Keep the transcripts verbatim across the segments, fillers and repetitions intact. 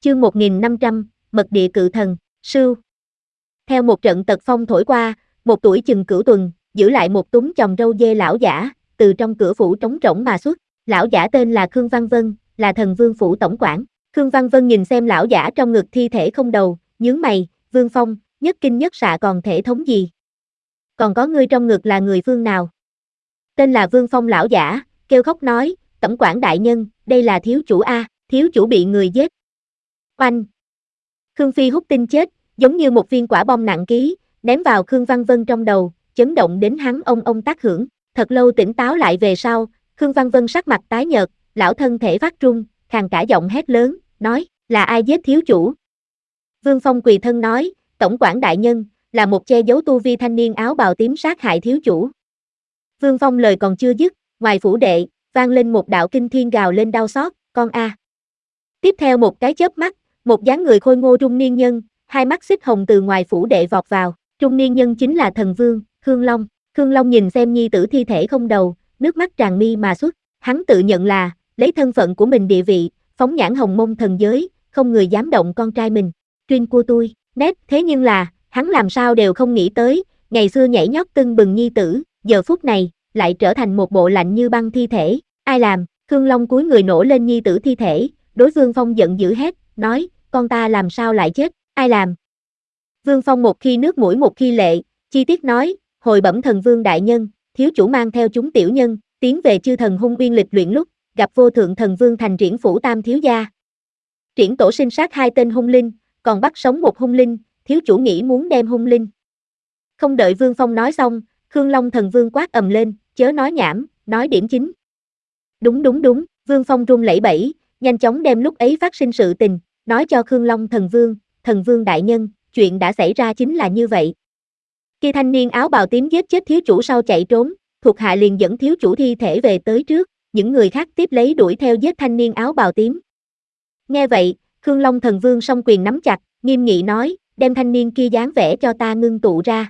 Chương một nghìn năm trăm, Mật địa cự thần, sưu. Theo một trận tật phong thổi qua, một tuổi chừng cửu tuần, giữ lại một túm chòm râu dê lão giả, từ trong cửa phủ trống rỗng mà xuất. Lão giả tên là Khương Văn Vân, là thần vương phủ tổng quản. Khương Văn Vân nhìn xem lão giả trong ngực thi thể không đầu, nhướng mày, Vương Phong, nhất kinh nhất xạ còn thể thống gì? Còn có ngươi trong ngực là người phương nào? Tên là Vương Phong lão giả, kêu khóc nói, tổng quản đại nhân, đây là thiếu chủ A, thiếu chủ bị người giết. Oanh! Khương Phi hút tinh chết, giống như một viên quả bom nặng ký, ném vào Khương Văn Vân trong đầu, chấn động đến hắn ông ông tác hưởng. Thật lâu tỉnh táo lại về sau, Khương Văn Vân sắc mặt tái nhợt, lão thân thể phát run, khàn cả giọng hét lớn, nói, là ai giết thiếu chủ? Vương Phong quỳ thân nói, tổng quản đại nhân, là một che giấu tu vi thanh niên áo bào tím sát hại thiếu chủ. Vương Phong lời còn chưa dứt, ngoài phủ đệ, vang lên một đạo kinh thiên gào lên đau xót, con a. Tiếp theo một cái chớp mắt, một dáng người khôi ngô trung niên nhân, hai mắt xích hồng từ ngoài phủ đệ vọt vào, trung niên nhân chính là thần vương, Khương Long. Khương Long nhìn xem nhi tử thi thể không đầu, nước mắt tràn mi mà xuất, hắn tự nhận là, lấy thân phận của mình địa vị, phóng nhãn hồng mông thần giới, không người dám động con trai mình, Truyên của tôi, nét, thế nhưng là, hắn làm sao đều không nghĩ tới, ngày xưa nhảy nhót tưng bừng nhi tử, giờ phút này, lại trở thành một bộ lạnh như băng thi thể, ai làm? Khương Long cúi người nổ lên nhi tử thi thể, đối Vương Phong giận dữ hét, nói, con ta làm sao lại chết, ai làm? Vương Phong một khi nước mũi một khi lệ, chi tiết nói, hồi bẩm thần vương đại nhân, thiếu chủ mang theo chúng tiểu nhân, tiến về chư thần hung uyên lịch luyện lúc, gặp vô thượng thần vương thành triển phủ tam thiếu gia. Triển tổ sinh sát hai tên hung linh, còn bắt sống một hung linh, thiếu chủ nghĩ muốn đem hung linh. Không đợi Vương Phong nói xong, Khương Long thần vương quát ầm lên, chớ nói nhảm, nói điểm chính. Đúng đúng đúng, Vương Phong run lẩy bẩy, nhanh chóng đem lúc ấy phát sinh sự tình, nói cho Khương Long thần vương, thần vương đại nhân, chuyện đã xảy ra chính là như vậy. Khi thanh niên áo bào tím giết chết thiếu chủ sau chạy trốn, thuộc hạ liền dẫn thiếu chủ thi thể về tới trước, những người khác tiếp lấy đuổi theo giết thanh niên áo bào tím. Nghe vậy, Khương Long thần vương song quyền nắm chặt, nghiêm nghị nói, đem thanh niên kia dáng vẻ cho ta ngưng tụ ra.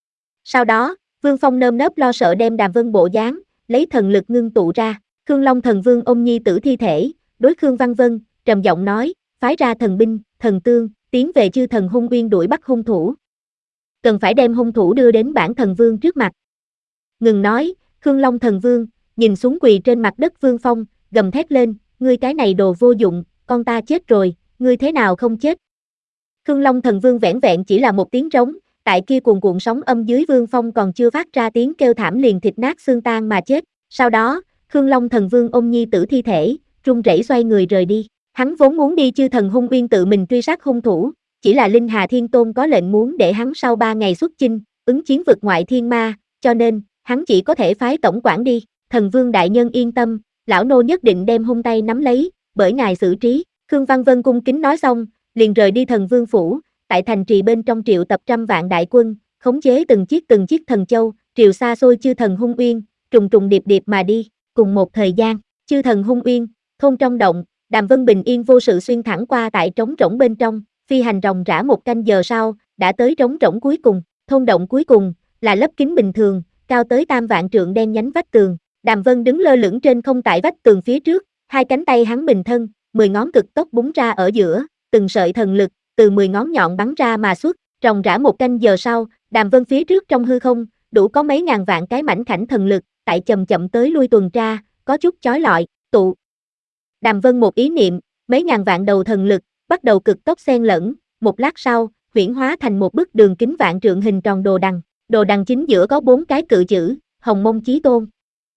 Sau đó, Vương Phong nơm nớp lo sợ đem Đàm Vân bộ dáng, lấy thần lực ngưng tụ ra. Khương Long thần vương ôm nhi tử thi thể, đối Khương Văn Vân, trầm giọng nói, phái ra thần binh, thần tương, tiến về chư thần hung uyên đuổi bắt hung thủ. Cần phải đem hung thủ đưa đến bản thần vương trước mặt. Ngừng nói, Khương Long thần vương, nhìn xuống quỳ trên mặt đất Vương Phong, gầm thét lên, ngươi cái này đồ vô dụng, con ta chết rồi, ngươi thế nào không chết? Khương Long thần vương vẻn vẹn chỉ là một tiếng trống, tại kia cuồn cuộn sóng âm dưới Vương Phong còn chưa phát ra tiếng kêu thảm liền thịt nát xương tan mà chết. Sau đó, Khương Long thần vương ôm nhi tử thi thể, run rẩy xoay người rời đi. Hắn vốn muốn đi chư thần hung uyên tự mình truy sát hung thủ, chỉ là Linh Hà Thiên Tôn có lệnh muốn để hắn sau ba ngày xuất chinh, ứng chiến vực ngoại thiên ma, cho nên, hắn chỉ có thể phái tổng quản đi. Thần vương đại nhân yên tâm, lão nô nhất định đem hung tay nắm lấy, bởi ngài xử trí. Khương Văn Vân cung kính nói xong, liền rời đi thần vương phủ, tại thành trì bên trong triệu tập trăm vạn đại quân, khống chế từng chiếc từng chiếc thần châu, triều xa xôi chư thần hung uyên, trùng trùng điệp điệp mà đi. Cùng một thời gian, chư thần hung uyên, thôn trong động, Đàm Vân bình yên vô sự xuyên thẳng qua tại trống rỗng bên trong, phi hành ròng rã một canh giờ sau, đã tới trống rỗng cuối cùng. Thôn động cuối cùng là lớp kính bình thường, cao tới tam vạn trượng đen nhánh vách tường. Đàm Vân đứng lơ lửng trên không tại vách tường phía trước, hai cánh tay hắn bình thân, mười ngón cực tốc búng ra ở giữa, từng sợi thần lực từ mười ngón nhọn bắn ra mà xuất. Ròng rã một canh giờ sau, Đàm Vân phía trước trong hư không, đủ có mấy ngàn vạn cái mảnh khảnh thần lực, tại chậm chậm tới lui tuần tra, có chút chói lọi, tụ. Đàm Vân một ý niệm, mấy ngàn vạn đầu thần lực, bắt đầu cực tốc xen lẫn, một lát sau, huyễn hóa thành một bức đường kính vạn trượng hình tròn đồ đằng, đồ đằng chính giữa có bốn cái cự chữ, Hồng Mông Chí Tôn.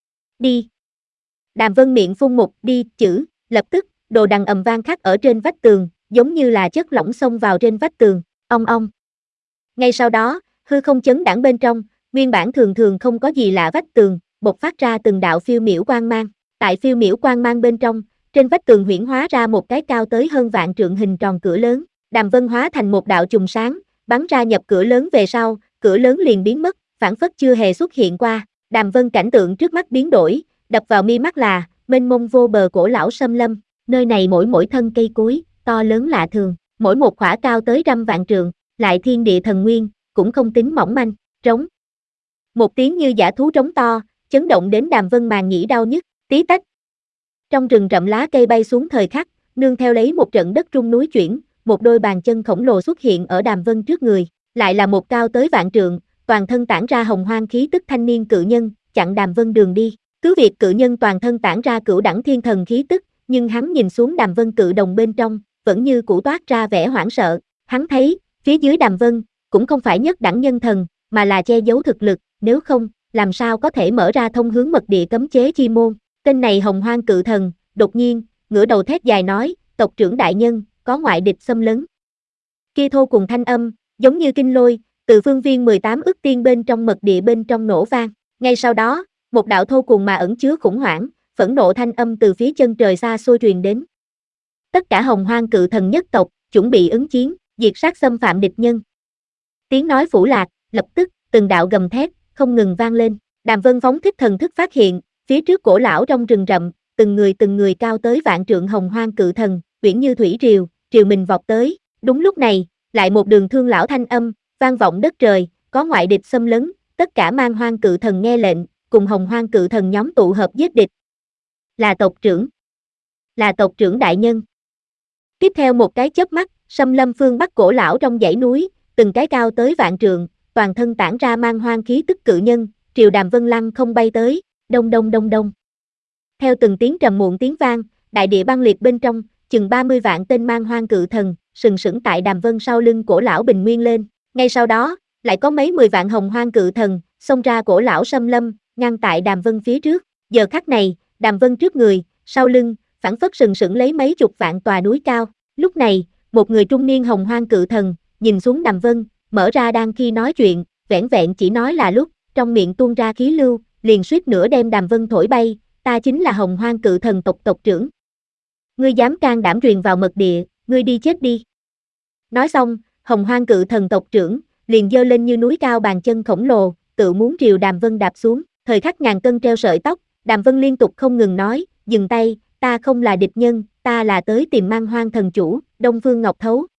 Đi. Đàm Vân miệng phun một đi chữ, lập tức, đồ đằng ầm vang khắc ở trên vách tường, giống như là chất lỏng xông vào trên vách tường, ong ong. Ngay sau đó, hư không chấn đãng bên trong, nguyên bản thường thường không có gì lạ vách tường, bộc phát ra từng đạo phiêu miểu quang mang. Tại phiêu miểu quang mang bên trong, trên vách tường huyễn hóa ra một cái cao tới hơn vạn trượng hình tròn cửa lớn. Đàm Vân hóa thành một đạo chùm sáng, bắn ra nhập cửa lớn về sau, cửa lớn liền biến mất, phảng phất chưa hề xuất hiện qua. Đàm Vân cảnh tượng trước mắt biến đổi, đập vào mi mắt là mênh mông vô bờ cổ lão xâm lâm. Nơi này mỗi mỗi thân cây cối, to lớn lạ thường, mỗi một khỏa cao tới trăm vạn trượng, lại thiên địa thần nguyên, cũng không tính mỏng manh, trống. Một tiếng như dã thú trống to, chấn động đến Đàm Vân màng nhĩ đau nhức, tí tách. Trong rừng rậm lá cây bay xuống thời khắc, nương theo lấy một trận đất rung núi chuyển, một đôi bàn chân khổng lồ xuất hiện ở Đàm Vân trước người, lại là một cao tới vạn trượng, toàn thân tản ra hồng hoang khí tức thanh niên cự nhân, chặn Đàm Vân đường đi. Cứ việc cự nhân toàn thân tản ra cửu đẳng thiên thần khí tức, nhưng hắn nhìn xuống Đàm Vân cự đồng bên trong, vẫn như cũ toát ra vẻ hoảng sợ. Hắn thấy, phía dưới Đàm Vân, cũng không phải nhất đẳng nhân thần, mà là che giấu thực lực, nếu không, làm sao có thể mở ra thông hướng mật địa cấm chế chi môn. Tên này hồng hoang cự thần, đột nhiên, ngửa đầu thét dài nói, tộc trưởng đại nhân, có ngoại địch xâm lấn. Kia thô cùng thanh âm, giống như kinh lôi, từ phương viên mười tám ức tiên bên trong mật địa bên trong nổ vang. Ngay sau đó, một đạo thô cùng mà ẩn chứa khủng hoảng, phẫn nộ thanh âm từ phía chân trời xa xôi truyền đến. Tất cả hồng hoang cự thần nhất tộc, chuẩn bị ứng chiến, diệt sát xâm phạm địch nhân. Tiếng nói phủ lạc, lập tức, từng đạo gầm thét, không ngừng vang lên. Đàm Vân phóng thích thần thức phát hiện, phía trước cổ lão trong rừng rậm, từng người từng người cao tới vạn trượng hồng hoang cự thần, uyển như thủy triều, triều mình vọt tới. Đúng lúc này, lại một đường thương lão thanh âm, vang vọng đất trời, có ngoại địch xâm lấn, tất cả mang hoang cự thần nghe lệnh, cùng hồng hoang cự thần nhóm tụ hợp giết địch. Là tộc trưởng. Là tộc trưởng đại nhân. Tiếp theo một cái chớp mắt, xâm lâm phương bắc cổ lão trong dãy núi, từng cái cao tới vạn trượng, toàn thân tản ra mang hoang khí tức cự nhân, triều Đàm Vân lăng không bay tới, đông đông đông đông. Theo từng tiếng trầm muộn tiếng vang, đại địa băng liệt bên trong, chừng ba mươi vạn tên mang hoang cự thần, sừng sững tại Đàm Vân sau lưng cổ lão bình nguyên lên. Ngay sau đó, lại có mấy mười vạn hồng hoang cự thần, xông ra cổ lão xâm lâm, ngăn tại Đàm Vân phía trước. Giờ khắc này, Đàm Vân trước người, sau lưng, phảng phất sừng sững lấy mấy chục vạn tòa núi cao. Lúc này, một người trung niên hồng hoang cự thần, nhìn xuống Đàm Vân, mở ra đang khi nói chuyện, vẻn vẹn chỉ nói là lúc, trong miệng tuôn ra khí lưu, liền suýt nữa đem Đàm Vân thổi bay, ta chính là hồng hoang cự thần tộc tộc trưởng. Ngươi dám can đảm truyền vào mật địa, ngươi đi chết đi. Nói xong, hồng hoang cự thần tộc trưởng, liền giơ lên như núi cao bàn chân khổng lồ, tự muốn triều Đàm Vân đạp xuống. Thời khắc ngàn cân treo sợi tóc, Đàm Vân liên tục không ngừng nói, dừng tay, ta không là địch nhân, ta là tới tìm mang hoang thần chủ, Đông Phương Ngọc Thấu.